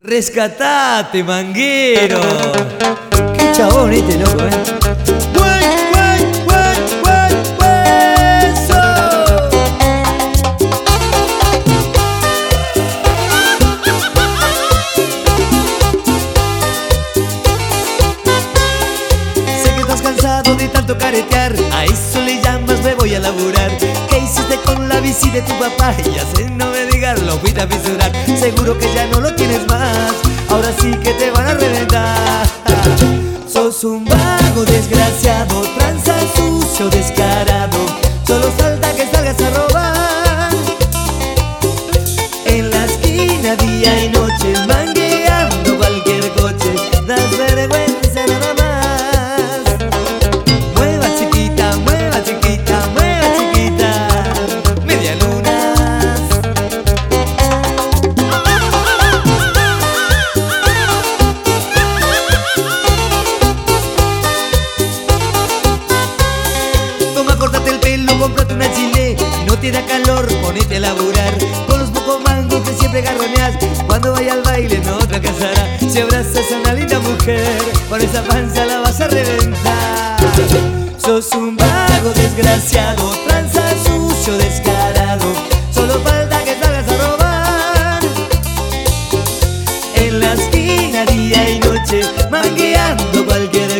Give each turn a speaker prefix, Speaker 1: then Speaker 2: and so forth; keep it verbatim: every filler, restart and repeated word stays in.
Speaker 1: Rescatate, manguero. Qué chabón este loco, eh. ¡Güey, güey, güey, güey, hueso! Sé que estás cansado de tanto caretear. A eso le llamas me voy a laburar. ¿Qué hiciste con la bici de tu papá? Ya sé, no me digas, lo fuiste a fisurar. Seguro que ya no lo tienes más. Ahora sí que te van a reventar. Sos un vago desgraciado, tranza sucio, descarado. Solo falta que salgas a robar. En la esquina día y noche, mangueando cualquier coche. Das vergüenza nada más. Mueva chiquita, mueva chiquita, mueva chiquita. Media luna. Córtate el pelo, cómprate una chile. No te da calor, ponete a laburar. Con los pocos mangos que siempre garroneas. Cuando vaya al baile no te alcanzará. Si abrazas a una linda mujer, con esa panza la vas a reventar. Sos un vago desgraciado, tranza sucio, descarado. Solo falta que salgas a robar. En la esquina día y noche, mangueando cualquier